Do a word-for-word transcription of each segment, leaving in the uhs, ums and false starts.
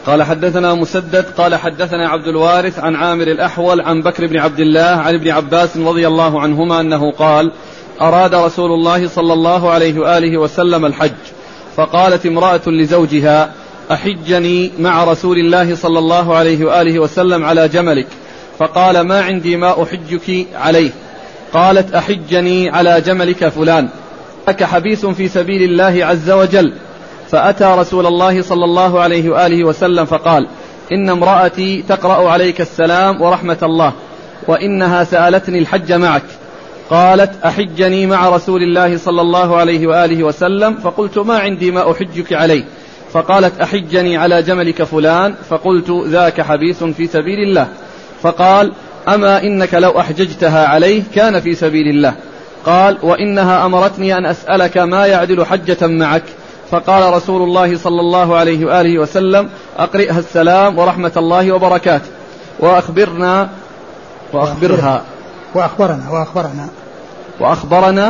قال حدثنا مسدد قال حدثنا عبد الوارث عن عامر الأحول عن بكر بن عبد الله عن ابن عباس رضي الله عنهما أنه قال أراد رسول الله صلى الله عليه وآله وسلم الحج، فقالت امرأة لزوجها أحجني مع رسول الله صلى الله عليه وآله وسلم على جملك، فقال ما عندي ما أحجك عليه. قالت أحجني على جملك فلان، لك حبيس في سبيل الله عز وجل. فأتى رسول الله صلى الله عليه وآله وسلم فقال إن امرأتي تقرأ عليك السلام ورحمة الله، وإنها سألتني الحج معك. قالت أحجني مع رسول الله صلى الله عليه وآله وسلم، فقلت ما عندي ما أحجك عليه. فقالت أحجني على جملك فلان، فقلت ذاك حبيس في سبيل الله. فقال أما إنك لو أحججتها عليه كان في سبيل الله. قال وإنها أمرتني أن أسألك ما يعدل حجة معك. فقال رسول الله صلى الله عليه وآله وسلم أقرئها السلام ورحمة الله وبركاته وأخبرنا وأخبرها وأخبرنا وأخبرنا وأخبرنا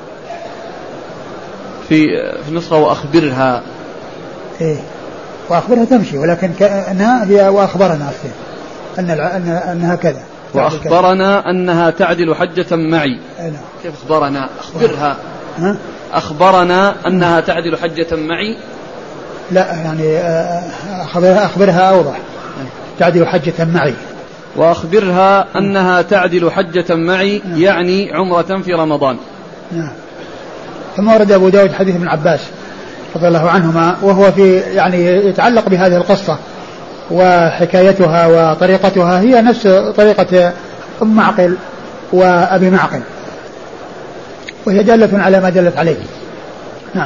في في نسخة وأخبرها إيه وأخبرها تمشي، ولكن كأنها هي وأخبرنا أن أنها كذا وأخبرنا أنها تعدل حجة معي. كيف أخبرنا؟ أخبرها ها؟ أخبرنا أنها تعدل حجة معي. لا يعني أخبرها, أخبرها أوضح تعدل حجة معي. وأخبرها أنها تعدل حجة معي يعني عمرة في رمضان. نعم. ثم ورد أبو داود حديث ابن عباس رضي الله عنهما، وهو في يعني يتعلق بهذه القصة وحكايتها وطريقتها هي نفس طريقة أم معقل وأبي معقل، وهي دالة على ما دلت عليه. نعم.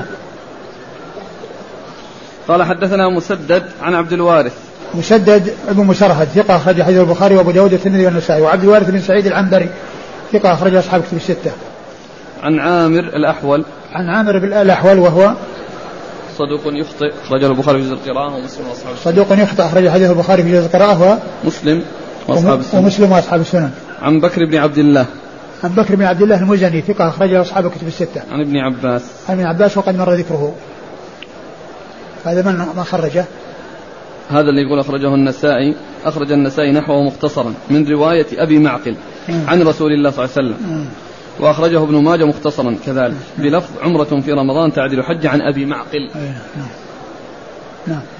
قال حدثنا مسدد عن عبد الوارث. مسدد ابن مسرهد ثقة أخرج حديث البخاري وأبو داود والترمذي والنسائي، وعبد الوارث بن سعيد العنبري ثقة أخرج أصحاب كتب الستة. عن عامر الأحول. عن عامر بن الأحول وهو صدوق يخطئ أخرج البخاري في جزء القراءة ومسلم وأصحاب السنن. صدوق يخطئ أخرج حديث البخاري في جزء القراءة ومسلم وأصحاب السنن. ومسلم وأصحاب السنن. عن بكر بن عبد الله. عن بكر بن عبد الله المزني ثقة أخرج أصحاب كتب الستة. عن ابن عباس. عن ابن عباس وقد مر ذكره. هذا من ما خرجه؟ هذا اللي يقول أخرجه النسائي، أخرج النسائي نحوه مختصرا من رواية أبي معقل عن رسول الله صلى الله عليه وسلم، وأخرجه ابن ماجه مختصرا كذلك بلفظ عمرة في رمضان تعدل حج عن أبي معقل. نعم. نعم.